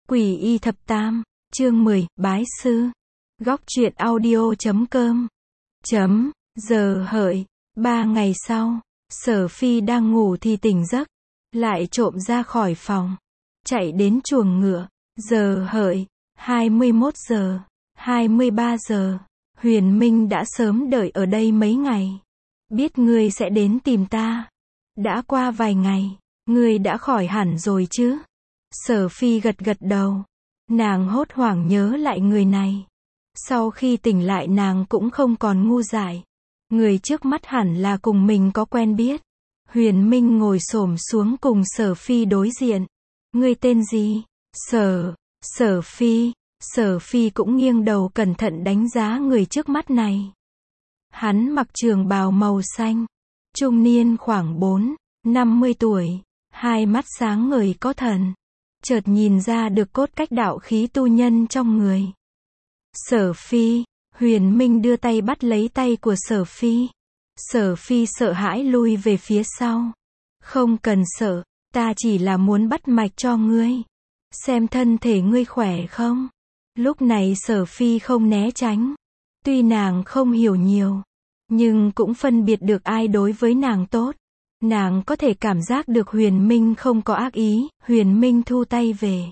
Quỷ y thập tam, chương 10, bái sư. Góc truyện audio.com. Giờ hợi, 3 ngày sau, Sở Phi đang ngủ thì tỉnh giấc, lại trộm ra khỏi phòng, chạy đến chuồng ngựa. Giờ hợi, 21 giờ, 23 giờ, Huyền Minh đã sớm đợi ở đây mấy ngày. Biết ngươi sẽ đến tìm ta. Đã qua vài ngày, ngươi đã khỏi hẳn rồi chứ? Sở Phi gật gật đầu. Nàng hốt hoảng nhớ lại người này. Sau khi tỉnh lại nàng cũng không còn ngu dại. Người trước mắt hẳn là cùng mình có quen biết. Huyền Minh ngồi xổm xuống cùng Sở Phi đối diện. Ngươi tên gì? Sở Phi. Sở Phi cũng nghiêng đầu cẩn thận đánh giá người trước mắt này. Hắn mặc trường bào màu xanh. Trung niên khoảng 50 tuổi. Hai mắt sáng ngời có thần. Chợt nhìn ra được cốt cách đạo khí tu nhân trong người. Sở Phi. Huyền Minh đưa tay bắt lấy tay của Sở Phi. Sở Phi sợ hãi lui về phía sau. Không cần sợ, ta chỉ là muốn bắt mạch cho ngươi. Xem thân thể ngươi khỏe không? Lúc này Sở Phi không né tránh. Tuy nàng không hiểu nhiều, nhưng cũng phân biệt được ai đối với nàng tốt. Nàng có thể cảm giác được Huyền Minh không có ác ý. Huyền Minh thu tay về.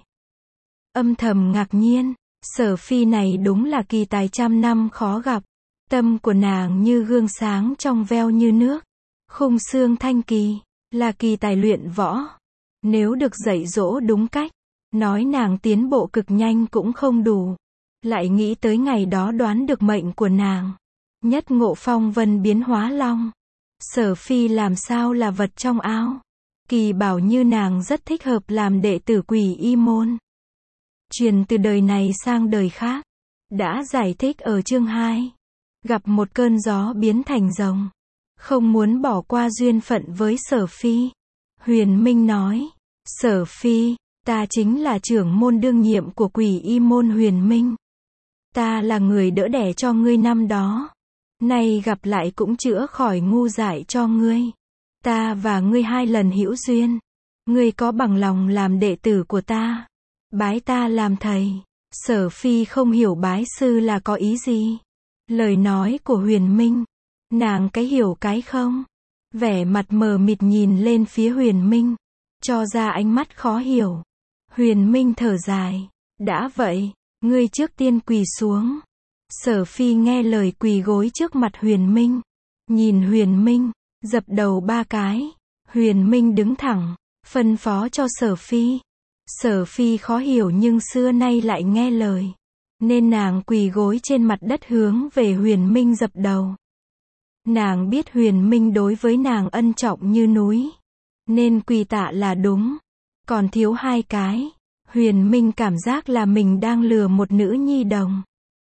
Âm thầm ngạc nhiên. Sở Phi này đúng là kỳ tài trăm năm khó gặp. Tâm của nàng như gương sáng trong veo như nước. Khung xương thanh kỳ. Là kỳ tài luyện võ. Nếu được dạy dỗ đúng cách, nói nàng tiến bộ cực nhanh cũng không đủ. Lại nghĩ tới ngày đó đoán được mệnh của nàng. Nhất ngộ phong vân biến hóa long. Sở Phi làm sao là vật trong ao. Kỳ bảo như nàng rất thích hợp làm đệ tử Quỷ Y môn. Truyền từ đời này sang đời khác. Đã giải thích ở chương 2. Gặp một cơn gió biến thành rồng. Không muốn bỏ qua duyên phận với Sở Phi. Huyền Minh nói. Sở Phi, ta chính là trưởng môn đương nhiệm của Quỷ Y môn Huyền Minh. Ta là người đỡ đẻ cho ngươi năm đó. Nay gặp lại cũng chữa khỏi ngu dại cho ngươi. Ta và ngươi 2 lần hữu duyên. Ngươi có bằng lòng làm đệ tử của ta? Bái ta làm thầy. Sở Phi không hiểu bái sư là có ý gì. Lời nói của Huyền Minh. Nàng cái hiểu cái không. Vẻ mặt mờ mịt nhìn lên phía Huyền Minh. Cho ra ánh mắt khó hiểu. Huyền Minh thở dài. Đã vậy, ngươi trước tiên quỳ xuống. Sở Phi nghe lời quỳ gối trước mặt Huyền Minh. Nhìn Huyền Minh, dập đầu 3 cái. Huyền Minh đứng thẳng, phân phó cho Sở Phi. Sở Phi khó hiểu nhưng xưa nay lại nghe lời. Nên nàng quỳ gối trên mặt đất hướng về Huyền Minh dập đầu. Nàng biết Huyền Minh đối với nàng ân trọng như núi. Nên quỳ tạ là đúng. Còn thiếu 2 cái. Huyền Minh cảm giác là mình đang lừa một nữ nhi đồng.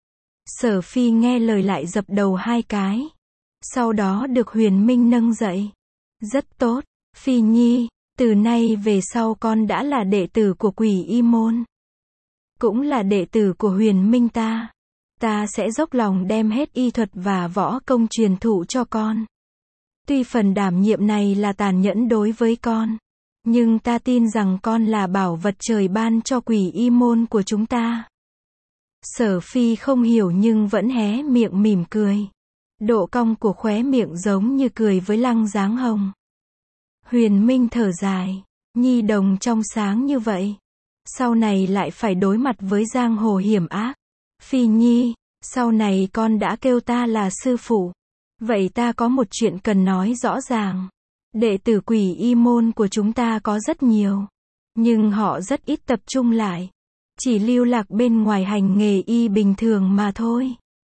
Sở Phi nghe lời lại dập đầu 2 cái. Sau đó được Huyền Minh nâng dậy. Rất tốt, Phi Nhi, từ nay về sau con đã là đệ tử của Quỷ Y môn. Cũng là đệ tử của Huyền Minh ta. Ta sẽ dốc lòng đem hết y thuật và võ công truyền thụ cho con. Tuy phần đảm nhiệm này là tàn nhẫn đối với con, nhưng ta tin rằng con là bảo vật trời ban cho Quỷ Y môn của chúng ta. Sở Phi không hiểu nhưng vẫn hé miệng mỉm cười. Độ cong của khóe miệng giống như cười với lăng dáng hồng. Huyền Minh thở dài. Nhi đồng trong sáng như vậy, sau này lại phải đối mặt với giang hồ hiểm ác. Phi Nhi, sau này con đã kêu ta là sư phụ. Vậy ta có một chuyện cần nói rõ ràng. Đệ tử Quỷ Y môn của chúng ta có rất nhiều. Nhưng họ rất ít tập trung lại. Chỉ lưu lạc bên ngoài hành nghề y bình thường mà thôi.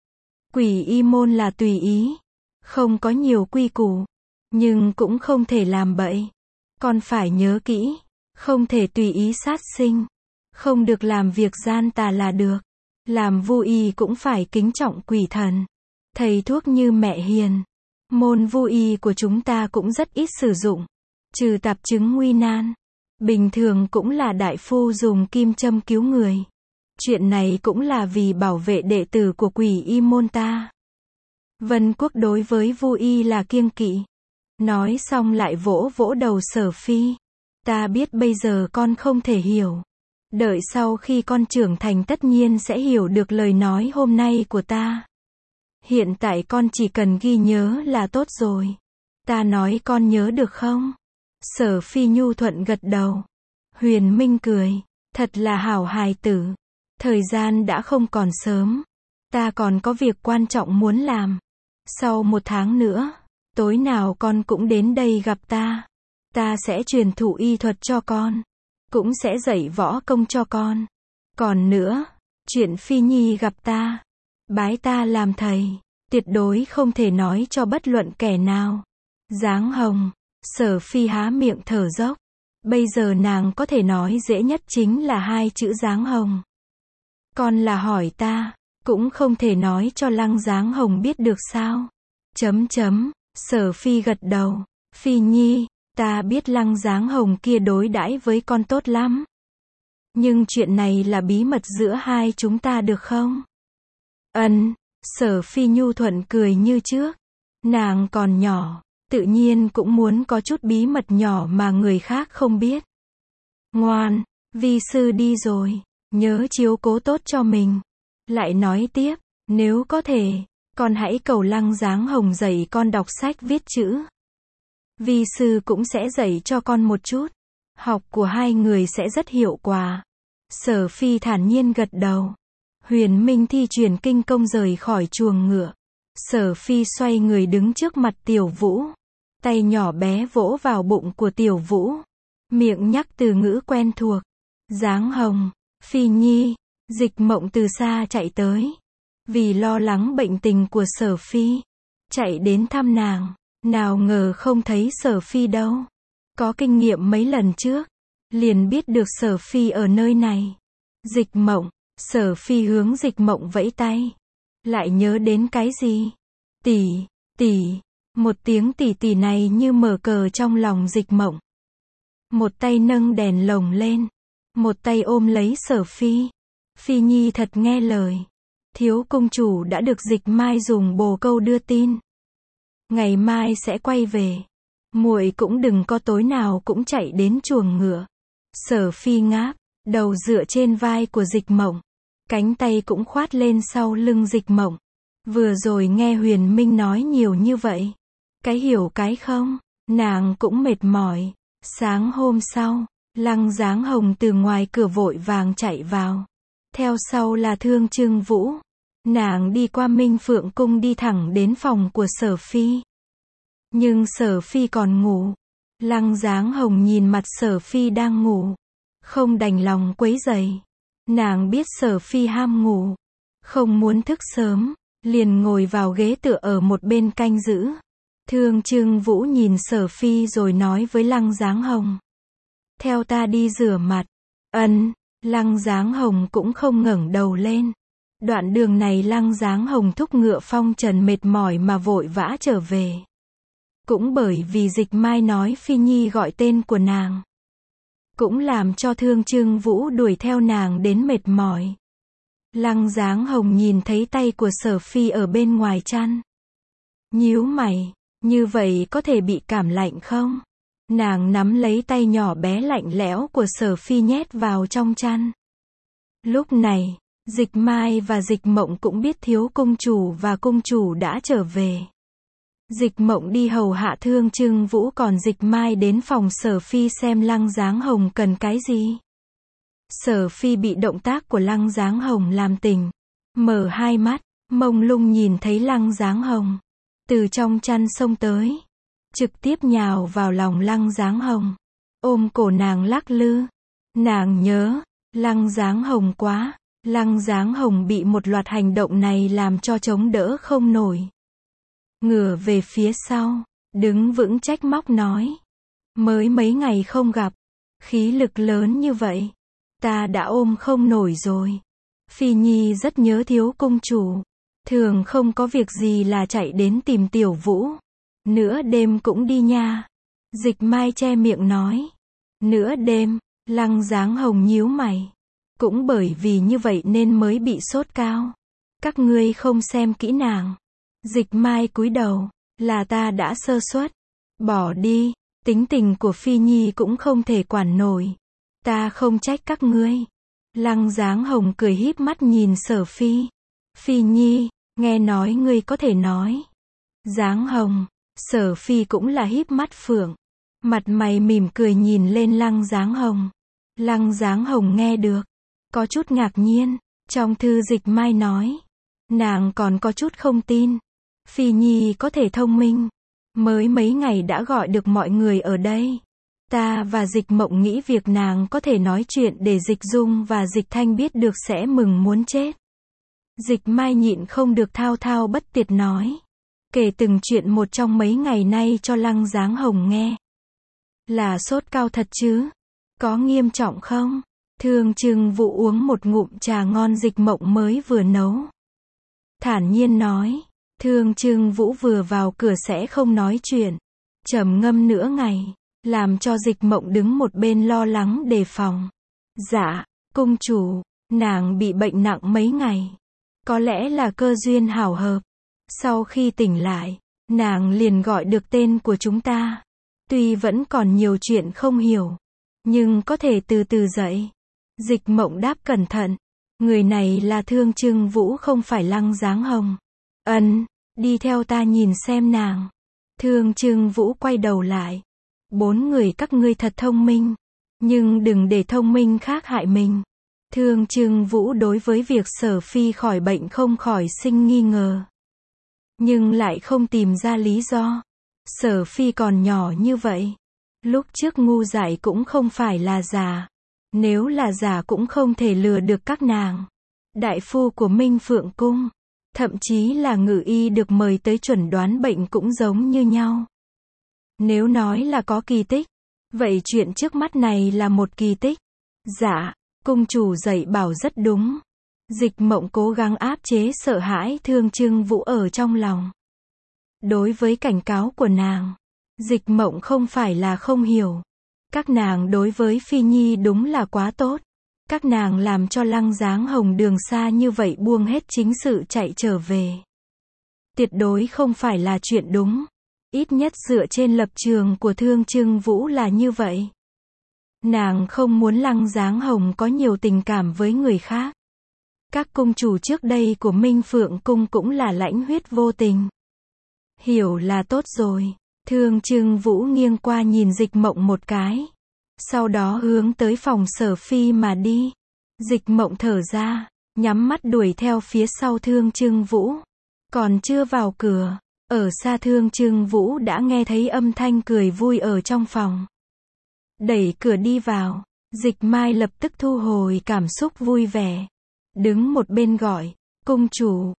Quỷ Y môn là tùy ý. Không có nhiều quy củ. Nhưng cũng không thể làm bậy. Con phải nhớ kỹ. Không thể tùy ý sát sinh. Không được làm việc gian tà là được. Làm vu y cũng phải kính trọng quỷ thần. Thầy thuốc như mẹ hiền. Môn vu y của chúng ta cũng rất ít sử dụng. Trừ tạp chứng nguy nan. Bình thường cũng là đại phu dùng kim châm cứu người. Chuyện này cũng là vì bảo vệ đệ tử của Quỷ Y môn ta. Vân Quốc đối với vu y là kiêng kỵ. Nói xong lại vỗ vỗ đầu Sở Phi. Ta biết bây giờ con không thể hiểu. Đợi sau khi con trưởng thành tất nhiên sẽ hiểu được lời nói hôm nay của ta. Hiện tại con chỉ cần ghi nhớ là tốt rồi. Ta nói con nhớ được không? Sở Phi nhu thuận gật đầu. Huyền Minh cười. Thật là hảo hài tử. Thời gian đã không còn sớm. Ta còn có việc quan trọng muốn làm. Sau 1 tháng nữa, tối nào con cũng đến đây gặp ta. Ta sẽ truyền thụ y thuật cho con. Cũng sẽ dạy võ công cho con. Còn nữa, chuyện Phi Nhi gặp ta, bái ta làm thầy, tuyệt đối không thể nói cho bất luận kẻ nào. Giáng Hồng. Sở Phi há miệng thở dốc. Bây giờ nàng có thể nói dễ nhất chính là 2 chữ Giáng Hồng. Con là hỏi ta, cũng không thể nói cho Lăng Giáng Hồng biết được sao? Sở Phi gật đầu. Phi Nhi, ta biết Lăng Giáng Hồng kia đối đãi với con tốt lắm. Nhưng chuyện này là bí mật giữa hai chúng ta được không? Sở Phi nhu thuận cười như trước. Nàng còn nhỏ, tự nhiên cũng muốn có chút bí mật nhỏ mà người khác không biết. Ngoan, vi sư đi rồi, nhớ chiếu cố tốt cho mình. Lại nói tiếp, nếu có thể, con hãy cầu Lăng Giáng Hồng dạy con đọc sách viết chữ. Vi sư cũng sẽ dạy cho con một chút. Học của hai người sẽ rất hiệu quả. Sở Phi thản nhiên gật đầu. Huyền Minh thi triển kinh công rời khỏi chuồng ngựa. Sở Phi xoay người đứng trước mặt Tiểu Vũ. Tay nhỏ bé vỗ vào bụng của Tiểu Vũ. Miệng nhắc từ ngữ quen thuộc. Giáng Hồng, Phi Nhi. Dịch Mộng từ xa chạy tới. Vì lo lắng bệnh tình của Sở Phi, chạy đến thăm nàng. Nào ngờ không thấy Sở Phi đâu. Có kinh nghiệm mấy lần trước, liền biết được Sở Phi ở nơi này. Dịch Mộng. Sở Phi hướng Dịch Mộng vẫy tay. Lại nhớ đến cái gì? Tỷ, tỷ. Một tiếng tỷ tỷ này như mở cờ trong lòng Dịch Mộng. Một tay nâng đèn lồng lên, một tay ôm lấy Sở Phi. Phi Nhi thật nghe lời. Thiếu công chủ đã được Dịch Mai dùng bồ câu đưa tin. Ngày mai sẽ quay về. Muội cũng đừng có tối nào cũng chạy đến chuồng ngựa. Sở Phi ngáp, đầu dựa trên vai của Dịch Mộng. Cánh tay cũng khoát lên sau lưng Dịch Mộng. Vừa rồi nghe Huyền Minh nói nhiều như vậy. Cái hiểu cái không, nàng cũng mệt mỏi. Sáng hôm sau, Lăng Giáng Hồng từ ngoài cửa vội vàng chạy vào. Theo sau là Thương Trưng Vũ. Nàng đi qua Minh Phượng Cung đi thẳng đến phòng của Sở Phi. Nhưng Sở Phi còn ngủ. Lăng Giáng Hồng nhìn mặt Sở Phi đang ngủ, không đành lòng quấy rầy. Nàng biết Sở Phi ham ngủ, không muốn thức sớm, liền ngồi vào ghế tựa ở một bên canh giữ. Thương Trưng Vũ nhìn Sở Phi rồi nói với Lăng Giáng Hồng. Theo ta đi rửa mặt. Lăng Giáng Hồng cũng không ngẩng đầu lên. Đoạn đường này Lăng Giáng Hồng thúc ngựa phong trần mệt mỏi mà vội vã trở về. Cũng bởi vì Dịch Mai nói Phi Nhi gọi tên của nàng, cũng làm cho Thương Trưng Vũ đuổi theo nàng đến mệt mỏi. Lăng Giáng Hồng nhìn thấy tay của Sở Phi ở bên ngoài chăn. Nhíu mày, như vậy có thể bị cảm lạnh không? Nàng nắm lấy tay nhỏ bé lạnh lẽo của Sở Phi nhét vào trong chăn. Lúc này, Dịch Mai và Dịch Mộng cũng biết thiếu công chủ và công chủ đã trở về. Dịch Mộng đi hầu hạ Thương Trưng Vũ, còn Dịch Mai đến phòng Sở Phi xem Lăng Giáng Hồng cần cái gì. Sở Phi bị động tác của Lăng Giáng Hồng làm tỉnh, mở hai mắt, mông lung nhìn thấy Lăng Giáng Hồng từ trong chăn xông tới, trực tiếp nhào vào lòng Lăng Giáng Hồng, ôm cổ nàng lắc lư. Nàng nhớ Lăng Giáng Hồng quá. Lăng Giáng Hồng bị một loạt hành động này làm cho chống đỡ không nổi. Ngửa về phía sau, đứng vững trách móc nói. Mới mấy ngày không gặp, khí lực lớn như vậy, ta đã ôm không nổi rồi. Phi Nhi rất nhớ thiếu công chủ, thường không có việc gì là chạy đến tìm Tiểu Vũ. Nửa đêm cũng đi nha. Dịch Mai che miệng nói. Nửa đêm, Lăng Giáng Hồng nhíu mày. Cũng bởi vì như vậy nên mới bị sốt cao. Các ngươi không xem kỹ nàng. Dịch Mai cúi đầu. Là ta đã sơ suất. Bỏ đi. Tính tình của Phi Nhi cũng không thể quản nổi. Ta không trách các ngươi. Lăng Dáng Hồng cười híp mắt nhìn Sở Phi. Phi Nhi, nghe nói ngươi có thể nói. Dáng Hồng, Sở Phi cũng là híp mắt phượng. Mặt mày mỉm cười nhìn lên Lăng Dáng Hồng. Lăng Dáng Hồng nghe được. Có chút ngạc nhiên. Trong thư Dịch Mai nói. Nàng còn có chút không tin. Phi Nhi có thể thông minh. Mới mấy ngày đã gọi được mọi người ở đây. Ta và Dịch Mộng nghĩ việc nàng có thể nói chuyện để Dịch Dung và Dịch Thanh biết được sẽ mừng muốn chết. Dịch Mai nhịn không được thao thao bất tuyệt nói. Kể từng chuyện một trong mấy ngày nay cho Lăng Dáng Hồng nghe. Là sốt cao thật chứ? Có nghiêm trọng không? Thương Trừng Vũ uống một ngụm trà ngon Dịch Mộng mới vừa nấu. Thản nhiên nói. Thương Trừng Vũ vừa vào cửa sẽ không nói chuyện. Trầm ngâm nửa ngày. Làm cho Dịch Mộng đứng một bên lo lắng đề phòng. Dạ, cung chủ, nàng bị bệnh nặng mấy ngày. Có lẽ là cơ duyên hảo hợp. Sau khi tỉnh lại, nàng liền gọi được tên của chúng ta. Tuy vẫn còn nhiều chuyện không hiểu, nhưng có thể từ từ dậy. Dịch Mộng đáp cẩn thận. Người này là Thương Trừng Vũ không phải Lăng Dáng Hồng. Đi theo ta nhìn xem nàng. Thương Trừng Vũ quay đầu lại. 4 người các ngươi thật thông minh. Nhưng đừng để thông minh khác hại mình. Thương Trừng Vũ đối với việc Sở Phi khỏi bệnh không khỏi sinh nghi ngờ. Nhưng lại không tìm ra lý do. Sở Phi còn nhỏ như vậy. Lúc trước ngu dại cũng không phải là giả. Nếu là giả cũng không thể lừa được các nàng. Đại phu của Minh Phượng Cung. Thậm chí là ngự y được mời tới chuẩn đoán bệnh cũng giống như nhau. Nếu nói là có kỳ tích, vậy chuyện trước mắt này là một kỳ tích. Dạ, cung chủ dạy bảo rất đúng. Dịch Mộng cố gắng áp chế sợ hãi Thương Trừng Vũ ở trong lòng. Đối với cảnh cáo của nàng, Dịch Mộng không phải là không hiểu. Các nàng đối với Phi Nhi đúng là quá tốt. Các nàng làm cho Lăng Dáng Hồng đường xa như vậy buông hết chính sự chạy trở về. Tuyệt đối không phải là chuyện đúng. Ít nhất dựa trên lập trường của Thương Trừng Vũ là như vậy. Nàng không muốn Lăng Dáng Hồng có nhiều tình cảm với người khác. Các cung chủ trước đây của Minh Phượng Cung cũng là lãnh huyết vô tình. Hiểu là tốt rồi. Thương Trừng Vũ nghiêng qua nhìn Dịch Mộng một cái. Sau đó hướng tới phòng Sở Phi mà đi. Dịch Mộng thở ra, nhắm mắt đuổi theo phía sau Thương Trừng Vũ. Còn chưa vào cửa, ở xa Thương Trừng Vũ đã nghe thấy âm thanh cười vui ở trong phòng. Đẩy cửa đi vào, Dịch Mai lập tức thu hồi cảm xúc vui vẻ. Đứng một bên gọi, cung chủ,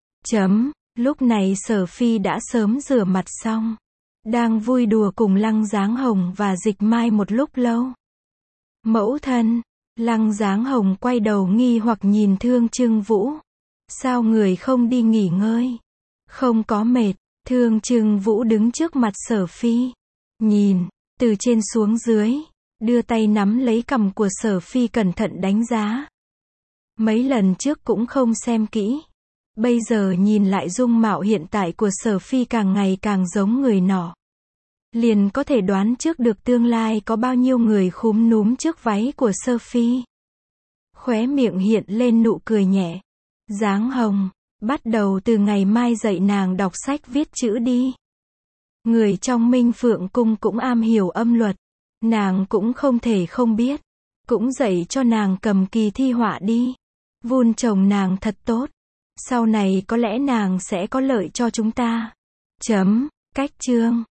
lúc này Sở Phi đã sớm rửa mặt xong. Đang vui đùa cùng Lăng Dáng Hồng và Dịch Mai một lúc lâu. Mẫu thân, Lăng Dáng Hồng quay đầu nghi hoặc nhìn Thương Trừng Vũ. Sao người không đi nghỉ ngơi? Không có mệt. Thương Trừng Vũ đứng trước mặt Sở Phi. Nhìn, từ trên xuống dưới. Đưa tay nắm lấy cằm của Sở Phi cẩn thận đánh giá. Mấy lần trước cũng không xem kỹ. Bây giờ nhìn lại dung mạo hiện tại của Sở Phi càng ngày càng giống người nọ. Liền có thể đoán trước được tương lai có bao nhiêu người khúm núm trước váy của Sở Phi. Khóe miệng hiện lên nụ cười nhẹ. Dáng Hồng, bắt đầu từ ngày mai dạy nàng đọc sách viết chữ đi. Người trong Minh Phượng Cung cũng am hiểu âm luật. Nàng cũng không thể không biết. Cũng dạy cho nàng cầm kỳ thi họa đi. Vun trồng nàng thật tốt. Sau này có lẽ nàng sẽ có lợi cho chúng ta. Cách chương